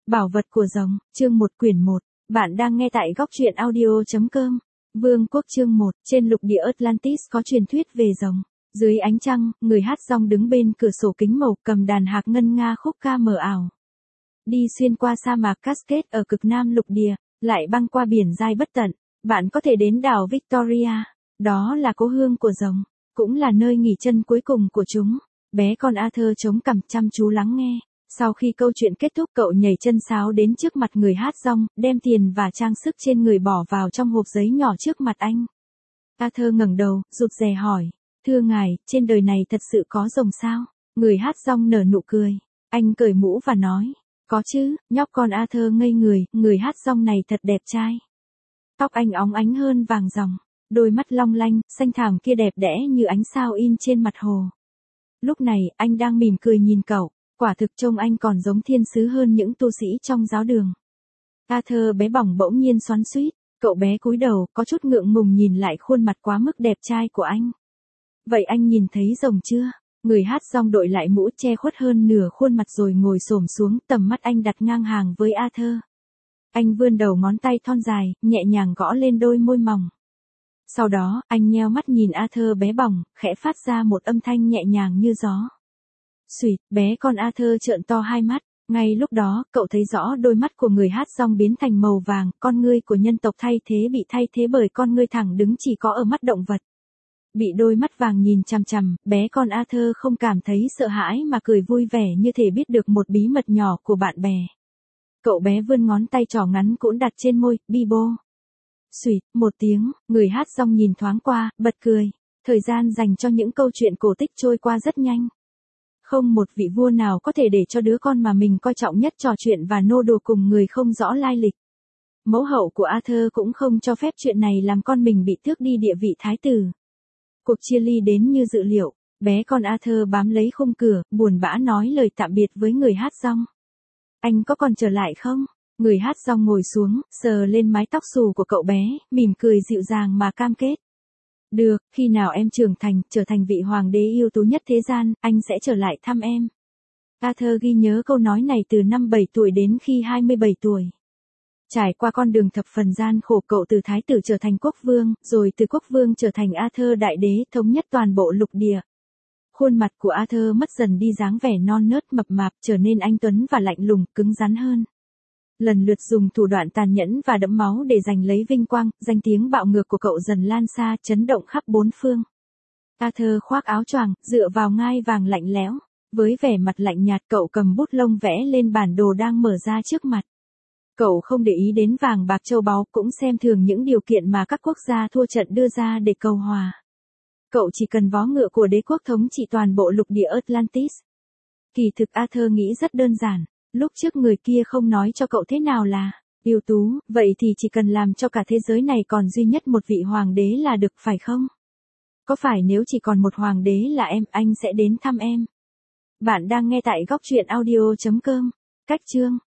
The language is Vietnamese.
Bảo vật của rồng, chương 1 quyển 1. Bạn đang nghe tại góc truyện audio.com. Vương quốc chương 1, trên lục địa Atlantis có truyền thuyết về rồng. Dưới ánh trăng, người hát rong đứng bên cửa sổ kính màu, cầm đàn hạc ngân nga khúc ca mờ ảo. Đi xuyên qua sa mạc Cascade ở cực nam lục địa, lại băng qua biển dai bất tận, bạn có thể đến đảo Victoria. Đó là cố hương của rồng, cũng là nơi nghỉ chân cuối cùng của chúng. Bé con Arthur chống cằm chăm chú lắng nghe. Sau khi câu chuyện kết thúc, cậu nhảy chân sáo đến trước mặt người hát rong, đem tiền và trang sức trên người bỏ vào trong hộp giấy nhỏ trước mặt anh. Arthur ngẩng đầu, rụt rè hỏi, thưa ngài, trên đời này thật sự có rồng sao? Người hát rong nở nụ cười. Anh cởi mũ và nói, có chứ. Nhóc con Arthur ngây người hát rong này thật đẹp trai. Tóc anh óng ánh hơn vàng ròng, đôi mắt long lanh, xanh thẳm kia đẹp đẽ như ánh sao in trên mặt hồ. Lúc này, anh đang mỉm cười nhìn cậu. Quả thực trông anh còn giống thiên sứ hơn những tu sĩ trong giáo đường. Arthur bé bỏng bỗng nhiên xoắn xuýt, cậu bé cúi đầu, có chút ngượng ngùng nhìn lại khuôn mặt quá mức đẹp trai của anh. Vậy anh nhìn thấy rồng chưa? Người hát rong đội lại mũ che khuất hơn nửa khuôn mặt rồi ngồi xổm xuống, tầm mắt anh đặt ngang hàng với Arthur. Anh vươn đầu ngón tay thon dài, nhẹ nhàng gõ lên đôi môi mỏng. Sau đó, anh nheo mắt nhìn Arthur bé bỏng, khẽ phát ra một âm thanh nhẹ nhàng như gió. Xuyệt, bé con Arthur trợn to hai mắt, ngay lúc đó, cậu thấy rõ đôi mắt của người hát rong biến thành màu vàng, con ngươi của nhân tộc bị thay thế bởi con ngươi thẳng đứng chỉ có ở mắt động vật. Bị đôi mắt vàng nhìn chằm chằm, bé con Arthur không cảm thấy sợ hãi mà cười vui vẻ như thể biết được một bí mật nhỏ của bạn bè. Cậu bé vươn ngón tay trỏ ngắn cũn đặt trên môi, Bibo. Xuyệt, một tiếng, người hát rong nhìn thoáng qua, bật cười. Thời gian dành cho những câu chuyện cổ tích trôi qua rất nhanh. Không một vị vua nào có thể để cho đứa con mà mình coi trọng nhất trò chuyện và nô đùa cùng người không rõ lai lịch. Mẫu hậu của Arthur cũng không cho phép chuyện này làm con mình bị tước đi địa vị thái tử. Cuộc chia ly đến như dự liệu, bé con Arthur bám lấy khung cửa, buồn bã nói lời tạm biệt với người hát rong. Anh có còn trở lại không? Người hát rong ngồi xuống, sờ lên mái tóc xù của cậu bé, mỉm cười dịu dàng mà cam kết. Được, khi nào em trưởng thành, trở thành vị hoàng đế ưu tú nhất thế gian, anh sẽ trở lại thăm em. Arthur ghi nhớ câu nói này từ năm 7 tuổi đến khi 27 tuổi. Trải qua con đường thập phần gian khổ, cậu từ thái tử trở thành quốc vương, rồi từ quốc vương trở thành Arthur đại đế, thống nhất toàn bộ lục địa. Khuôn mặt của Arthur mất dần đi dáng vẻ non nớt mập mạp, trở nên anh tuấn và lạnh lùng, cứng rắn hơn. Lần lượt dùng thủ đoạn tàn nhẫn và đẫm máu để giành lấy vinh quang, danh tiếng bạo ngược của cậu dần lan xa, chấn động khắp bốn phương. Arthur khoác áo choàng, dựa vào ngai vàng lạnh lẽo. Với vẻ mặt lạnh nhạt, cậu cầm bút lông vẽ lên bản đồ đang mở ra trước mặt. Cậu không để ý đến vàng bạc châu báu, cũng xem thường những điều kiện mà các quốc gia thua trận đưa ra để cầu hòa. Cậu chỉ cần vó ngựa của đế quốc thống trị toàn bộ lục địa Atlantis. Kỳ thực Arthur nghĩ rất đơn giản. Lúc trước người kia không nói cho cậu thế nào là ưu tú, vậy thì chỉ cần làm cho cả thế giới này còn duy nhất một vị hoàng đế là được, phải không? Có phải nếu chỉ còn một hoàng đế là em, anh sẽ đến thăm em? Bạn đang nghe tại góc truyện audio.com. Cách chương